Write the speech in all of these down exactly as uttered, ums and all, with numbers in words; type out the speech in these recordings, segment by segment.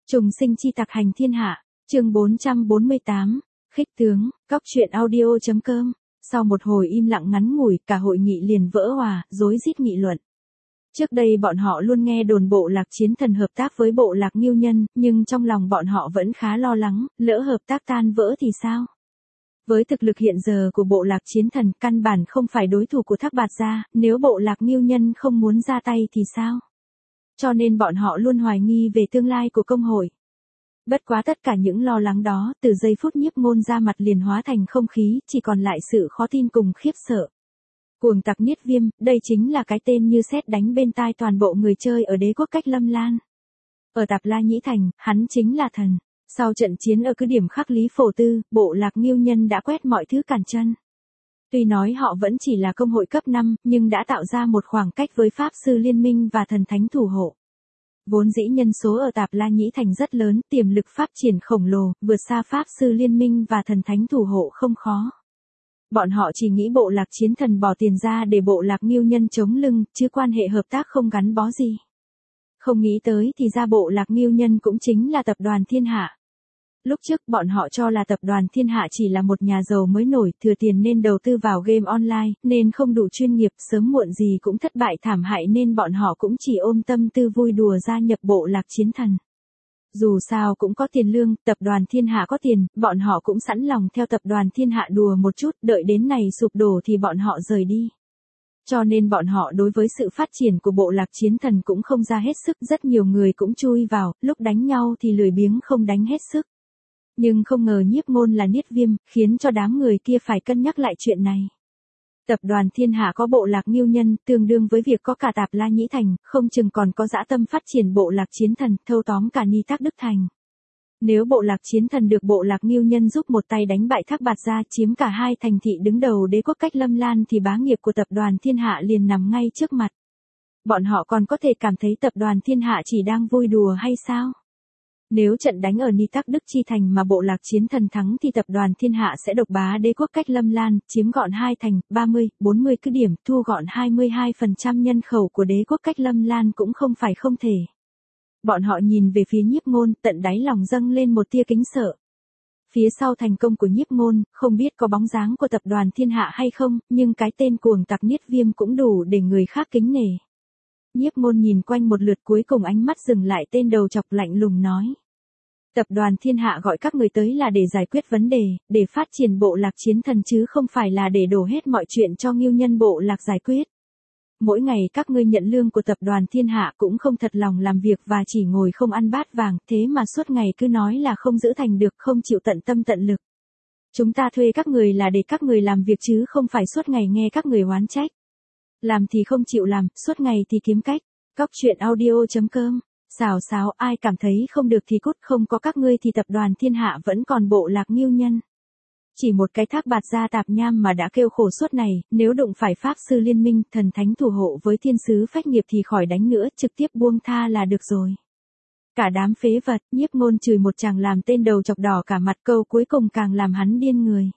Trùng sinh chi tặc hành thiên hạ, chương bốn trăm bốn mươi tám, khích tướng, cóc truyện audio chấm com. Sau một hồi im lặng ngắn ngủi, cả hội nghị liền vỡ hòa, rối rít nghị luận. Trước đây bọn họ luôn nghe đồn Bộ Lạc Chiến Thần hợp tác với Bộ Lạc Ngưu Nhân, nhưng trong lòng bọn họ vẫn khá lo lắng, lỡ hợp tác tan vỡ thì sao? Với thực lực hiện giờ của Bộ Lạc Chiến Thần, căn bản không phải đối thủ của Thác Bạt Gia, nếu Bộ Lạc Ngưu Nhân không muốn ra tay thì sao? Cho nên bọn họ luôn hoài nghi về tương lai của công hội. Bất quá tất cả những lo lắng đó, từ giây phút Nhiếp Ngôn ra mặt liền hóa thành không khí, chỉ còn lại sự khó tin cùng khiếp sợ. Cuồng tặc Niết Viêm, đây chính là cái tên như sét đánh bên tai toàn bộ người chơi ở đế quốc Cách Lâm Lan. Ở Tạp La Nhĩ Thành, hắn chính là thần. Sau trận chiến ở cứ điểm Khắc Lý Phổ Tư, Bộ Lạc Ngưu Nhân đã quét mọi thứ cản chân. Tuy nói họ vẫn chỉ là công hội cấp năm, nhưng đã tạo ra một khoảng cách với Pháp Sư Liên Minh và Thần Thánh Thủ Hộ. Vốn dĩ nhân số ở Tạp La Nhĩ Thành rất lớn, tiềm lực phát triển khổng lồ, vượt xa Pháp Sư Liên Minh và Thần Thánh Thủ Hộ không khó. Bọn họ chỉ nghĩ Bộ Lạc Chiến Thần bỏ tiền ra để Bộ Lạc Ngưu Nhân chống lưng, chứ quan hệ hợp tác không gắn bó gì. Không nghĩ tới thì ra Bộ Lạc Ngưu Nhân cũng chính là Tập đoàn Thiên Hạ. Lúc trước bọn họ cho là Tập đoàn Thiên Hạ chỉ là một nhà giàu mới nổi, thừa tiền nên đầu tư vào game online, nên không đủ chuyên nghiệp, sớm muộn gì cũng thất bại thảm hại nên bọn họ cũng chỉ ôm tâm tư vui đùa gia nhập Bộ Lạc Chiến Thần. Dù sao cũng có tiền lương, Tập đoàn Thiên Hạ có tiền, bọn họ cũng sẵn lòng theo Tập đoàn Thiên Hạ đùa một chút, đợi đến này sụp đổ thì bọn họ rời đi. Cho nên bọn họ đối với sự phát triển của Bộ Lạc Chiến Thần cũng không ra hết sức, rất nhiều người cũng chui vào, lúc đánh nhau thì lười biếng không đánh hết sức. Nhưng không ngờ Nhiếp Ngôn là Niết Viêm, khiến cho đám người kia phải cân nhắc lại chuyện này. Tập đoàn Thiên Hạ có Bộ Lạc Ngưu Nhân, tương đương với việc có cả Tạp La Nhĩ Thành, không chừng còn có dã tâm phát triển Bộ Lạc Chiến Thần, thâu tóm cả Ni Tắc Đức Thành. Nếu Bộ Lạc Chiến Thần được Bộ Lạc Ngưu Nhân giúp một tay đánh bại Thác Bạt Gia, chiếm cả hai thành thị đứng đầu đế quốc Cách Lâm Lan thì bá nghiệp của Tập đoàn Thiên Hạ liền nằm ngay trước mặt. Bọn họ còn có thể cảm thấy Tập đoàn Thiên Hạ chỉ đang vui đùa hay sao? Nếu trận đánh ở Ni Tắc Đức Chi Thành mà Bộ Lạc Chiến Thần thắng thì Tập đoàn Thiên Hạ sẽ độc bá đế quốc Cách Lâm Lan, chiếm gọn hai thành, ba mươi, bốn mươi cứ điểm, thu gọn hai mươi hai phần trăm nhân khẩu của đế quốc Cách Lâm Lan cũng không phải không thể. Bọn họ nhìn về phía Nhiếp Ngôn, tận đáy lòng dâng lên một tia kính sợ. Phía sau thành công của Nhiếp Ngôn, không biết có bóng dáng của Tập đoàn Thiên Hạ hay không, nhưng cái tên cuồng tặc Niết Viêm cũng đủ để người khác kính nể. Nhiếp Ngôn nhìn quanh một lượt, cuối cùng ánh mắt dừng lại tên đầu chọc lạnh lùng nói. Tập đoàn Thiên Hạ gọi các người tới là để giải quyết vấn đề, để phát triển Bộ Lạc Chiến Thần chứ không phải là để đổ hết mọi chuyện cho Ngưu Nhân Bộ Lạc giải quyết. Mỗi ngày các ngươi nhận lương của Tập đoàn Thiên Hạ cũng không thật lòng làm việc và chỉ ngồi không ăn bát vàng, thế mà suốt ngày cứ nói là không giữ thành được, không chịu tận tâm tận lực. Chúng ta thuê các người là để các người làm việc chứ không phải suốt ngày nghe các người oán trách. Làm thì không chịu làm, suốt ngày thì kiếm cách. Cóc truyện audio chấm com. Xào xáo, ai cảm thấy không được thì cút, không có các ngươi thì Tập đoàn Thiên Hạ vẫn còn Bộ Lạc Ngưu Nhân. Chỉ một cái Thác Bạt Gia tạp nham mà đã kêu khổ suốt này, nếu đụng phải Pháp Sư Liên Minh, Thần Thánh Thủ Hộ với Thiên Sứ Phách Nghiệp thì khỏi đánh nữa, trực tiếp buông tha là được rồi. Cả đám phế vật, Nhiếp Ngôn chửi một chàng làm tên đầu chọc đỏ cả mặt, câu cuối cùng càng làm hắn điên người.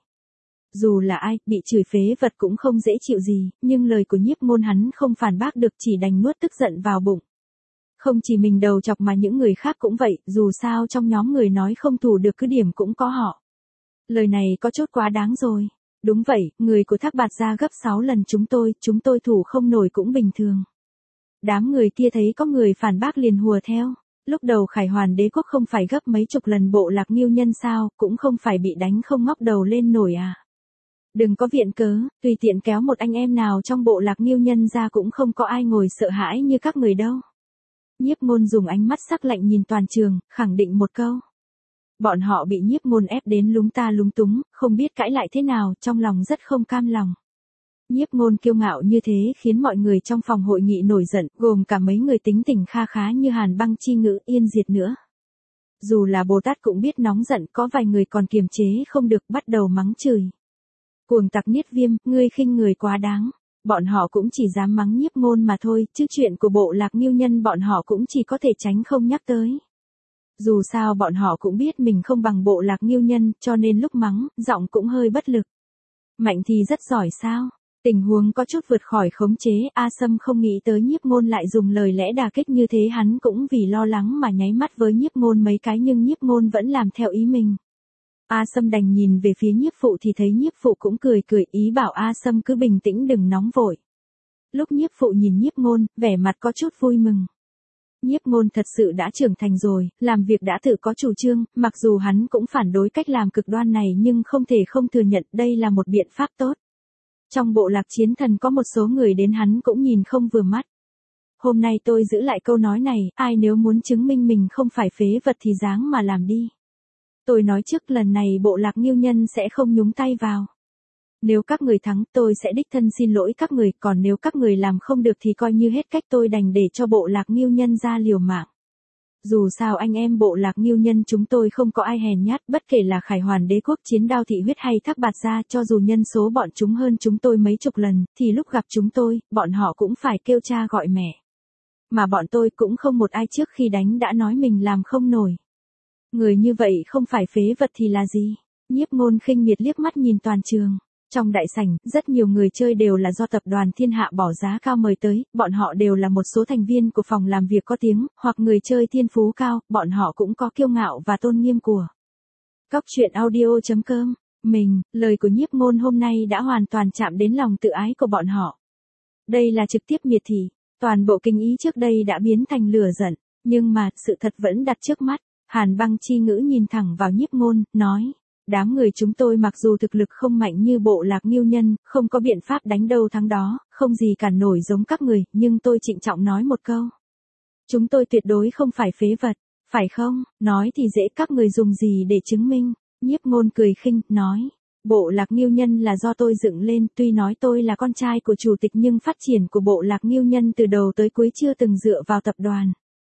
Dù là ai, bị chửi phế vật cũng không dễ chịu gì, nhưng lời của Nhiếp Ngôn hắn không phản bác được, chỉ đành nuốt tức giận vào bụng. Không chỉ mình đầu chọc mà những người khác cũng vậy, dù sao trong nhóm người nói không thủ được cứ điểm cũng có họ. Lời này có chút quá đáng rồi. Đúng vậy, người của Thác Bạt Gia gấp sáu lần chúng tôi, chúng tôi thủ không nổi cũng bình thường. Đám người kia thấy có người phản bác liền hùa theo. Lúc đầu Khải Hoàn đế quốc không phải gấp mấy chục lần Bộ Lạc Ngưu Nhân sao, cũng không phải bị đánh không ngóc đầu lên nổi à. Đừng có viện cớ, tùy tiện kéo một anh em nào trong Bộ Lạc Ngưu Nhân ra cũng không có ai ngồi sợ hãi như các người đâu. Nhiếp Ngôn dùng ánh mắt sắc lạnh nhìn toàn trường, khẳng định một câu. Bọn họ bị Nhiếp Ngôn ép đến lúng ta lúng túng, không biết cãi lại thế nào, trong lòng rất không cam lòng. Nhiếp Ngôn kiêu ngạo như thế khiến mọi người trong phòng hội nghị nổi giận, gồm cả mấy người tính tình kha khá như Hàn Băng Chi Ngữ, Yên Diệt nữa. Dù là Bồ Tát cũng biết nóng giận, có vài người còn kiềm chế không được, bắt đầu mắng chửi. Cuồng tặc Niết Viêm, ngươi khinh người quá đáng. Bọn họ cũng chỉ dám mắng Nhiếp Ngôn mà thôi, chứ chuyện của Bộ Lạc Ngưu Nhân bọn họ cũng chỉ có thể tránh không nhắc tới. Dù sao bọn họ cũng biết mình không bằng Bộ Lạc Ngưu Nhân, cho nên lúc mắng, giọng cũng hơi bất lực. Mạnh thì rất giỏi sao? Tình huống có chút vượt khỏi khống chế, A Sâm không nghĩ tới Nhiếp Ngôn lại dùng lời lẽ đả kích như thế, hắn cũng vì lo lắng mà nháy mắt với Nhiếp Ngôn mấy cái nhưng Nhiếp Ngôn vẫn làm theo ý mình. A Sâm đành nhìn về phía Nhiếp Phụ thì thấy Nhiếp Phụ cũng cười cười, ý bảo A Sâm cứ bình tĩnh đừng nóng vội. Lúc Nhiếp Phụ nhìn Nhiếp Ngôn, vẻ mặt có chút vui mừng. Nhiếp Ngôn thật sự đã trưởng thành rồi, làm việc đã tự có chủ trương, mặc dù hắn cũng phản đối cách làm cực đoan này nhưng không thể không thừa nhận đây là một biện pháp tốt. Trong bộ Lạc Chiến Thần có một số người đến hắn cũng nhìn không vừa mắt. Hôm nay tôi giữ lại câu nói này, ai nếu muốn chứng minh mình không phải phế vật thì dáng mà làm đi. Tôi nói trước lần này bộ Lạc Nghiêu Nhân sẽ không nhúng tay vào. Nếu các người thắng tôi sẽ đích thân xin lỗi các người, còn nếu các người làm không được thì coi như hết cách, tôi đành để cho bộ Lạc Nghiêu Nhân ra liều mạng. Dù sao anh em bộ Lạc Nghiêu Nhân chúng tôi không có ai hèn nhát, bất kể là Khải Hoàn Đế Quốc, Chiến Đao Thị Huyết hay Thác Bạt Gia, cho dù nhân số bọn chúng hơn chúng tôi mấy chục lần, thì lúc gặp chúng tôi, bọn họ cũng phải kêu cha gọi mẹ. Mà bọn tôi cũng không một ai trước khi đánh đã nói mình làm không nổi. Người như vậy không phải phế vật thì là gì? Nhiếp Ngôn khinh miệt liếc mắt nhìn toàn trường. Trong đại sảnh, rất nhiều người chơi đều là do tập đoàn Thiên Hạ bỏ giá cao mời tới, bọn họ đều là một số thành viên của phòng làm việc có tiếng, hoặc người chơi thiên phú cao, bọn họ cũng có kiêu ngạo và tôn nghiêm của. Cóc truyện audio chấm com, mình, lời của Nhiếp Ngôn hôm nay đã hoàn toàn chạm đến lòng tự ái của bọn họ. Đây là trực tiếp miệt thị, toàn bộ kinh ý trước đây đã biến thành lửa giận, nhưng mà, sự thật vẫn đặt trước mắt. Hàn Băng Chi Ngữ nhìn thẳng vào Nhiếp Ngôn, nói. Đám người chúng tôi mặc dù thực lực không mạnh như bộ Lạc Nghiêu Nhân, không có biện pháp đánh đâu thắng đó, không gì cản nổi giống các người, nhưng tôi trịnh trọng nói một câu. Chúng tôi tuyệt đối không phải phế vật, phải không? Nói thì dễ, các người dùng gì để chứng minh? Nhiếp Ngôn cười khinh, nói. Bộ Lạc Nghiêu Nhân là do tôi dựng lên, tuy nói tôi là con trai của chủ tịch nhưng phát triển của bộ Lạc Nghiêu Nhân từ đầu tới cuối chưa từng dựa vào tập đoàn.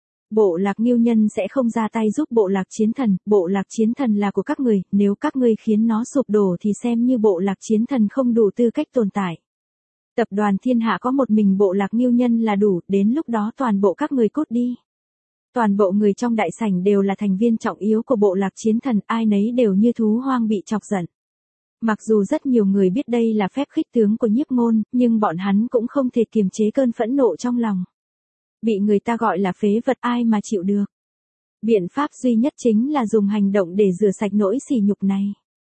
Bộ Lạc Nghiêu Nhân sẽ không ra tay giúp bộ Lạc Chiến Thần, bộ Lạc Chiến Thần là của các người, nếu các ngươi khiến nó sụp đổ thì xem như bộ Lạc Chiến Thần không đủ tư cách tồn tại. Tập đoàn Thiên Hạ có một mình bộ Lạc Nghiêu Nhân là đủ, đến lúc đó toàn bộ các người cút đi. Toàn bộ người trong đại sảnh đều là thành viên trọng yếu của bộ Lạc Chiến Thần, ai nấy đều như thú hoang bị chọc giận. Mặc dù rất nhiều người biết đây là phép khích tướng của Nhiếp Ngôn, nhưng bọn hắn cũng không thể kiềm chế cơn phẫn nộ trong lòng. Bị người ta gọi là phế vật ai mà chịu được. Biện pháp duy nhất chính là dùng hành động để rửa sạch nỗi sỉ nhục này.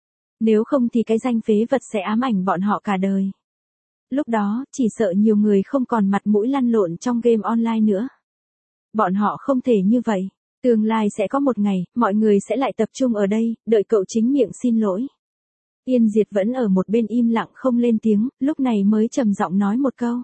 Nếu không thì cái danh phế vật sẽ ám ảnh bọn họ cả đời. Lúc đó, chỉ sợ nhiều người không còn mặt mũi lăn lộn trong game online nữa. Bọn họ không thể như vậy. Tương lai sẽ có một ngày, mọi người sẽ lại tập trung ở đây, đợi cậu chính miệng xin lỗi. Yên Diệt vẫn ở một bên im lặng không lên tiếng, lúc này mới trầm giọng nói một câu.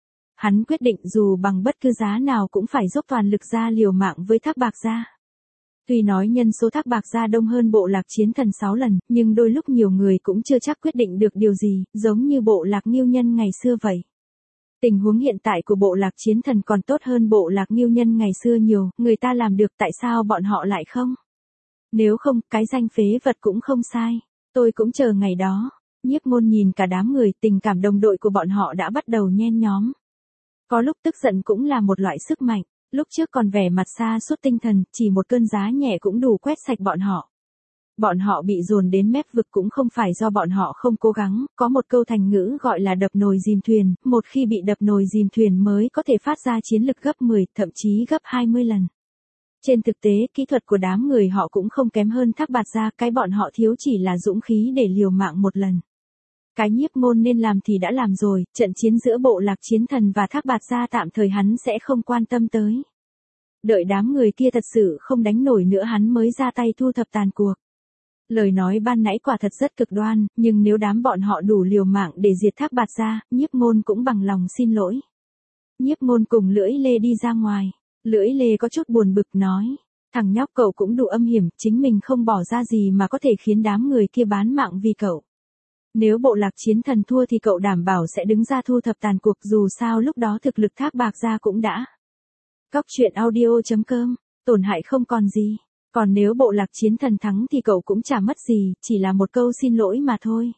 Hắn quyết định dù bằng bất cứ giá nào cũng phải dốc toàn lực ra liều mạng với Thác Bạt Gia. Tuy nói nhân số Thác Bạt Gia đông hơn bộ Lạc Chiến Thần sáu lần, nhưng đôi lúc nhiều người cũng chưa chắc quyết định được điều gì, giống như bộ Lạc Nghiêu Nhân ngày xưa vậy. Tình huống hiện tại của bộ Lạc Chiến Thần còn tốt hơn bộ Lạc Nghiêu Nhân ngày xưa nhiều, người ta làm được tại sao bọn họ lại không? Nếu không, cái danh phế vật cũng không sai. Tôi cũng chờ ngày đó. Nhiếp Ngôn nhìn cả đám người, tình cảm đồng đội của bọn họ đã bắt đầu nhen nhóm. Có lúc tức giận cũng là một loại sức mạnh, lúc trước còn vẻ mặt xa suốt tinh thần, chỉ một cơn giá nhẹ cũng đủ quét sạch bọn họ. Bọn họ bị dồn đến mép vực cũng không phải do bọn họ không cố gắng, có một câu thành ngữ gọi là đập nồi dìm thuyền, một khi bị đập nồi dìm thuyền mới có thể phát ra chiến lực gấp mười, thậm chí gấp hai mươi lần. Trên thực tế, kỹ thuật của đám người họ cũng không kém hơn Thác Bạt Gia, cái bọn họ thiếu chỉ là dũng khí để liều mạng một lần. Cái Nhiếp Ngôn nên làm thì đã làm rồi, trận chiến giữa bộ Lạc Chiến Thần và Thác Bạt Gia tạm thời hắn sẽ không quan tâm tới. Đợi đám người kia thật sự không đánh nổi nữa hắn mới ra tay thu thập tàn cuộc. Lời nói ban nãy quả thật rất cực đoan, nhưng nếu đám bọn họ đủ liều mạng để diệt Thác Bạt Gia, Nhiếp Ngôn cũng bằng lòng xin lỗi. Nhiếp Ngôn cùng Lưỡi Lê đi ra ngoài. Lưỡi Lê có chút buồn bực nói. Thằng nhóc cậu cũng đủ âm hiểm, chính mình không bỏ ra gì mà có thể khiến đám người kia bán mạng vì cậu. Nếu bộ Lạc Chiến Thần thua thì cậu đảm bảo sẽ đứng ra thu thập tàn cuộc, dù sao lúc đó thực lực Thác Bạt Gia cũng đã. Cóc truyện audio chấm com, tổn hại không còn gì. Còn nếu bộ Lạc Chiến Thần thắng thì cậu cũng chả mất gì, chỉ là một câu xin lỗi mà thôi.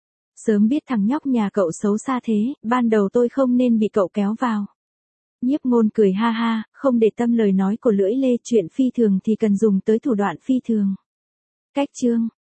Sớm biết thằng nhóc nhà cậu xấu xa thế, ban đầu tôi không nên bị cậu kéo vào. Nhiếp Ngôn cười ha ha, không để tâm lời nói của Lưỡi Lê, chuyện phi thường thì cần dùng tới thủ đoạn phi thường. Cách chương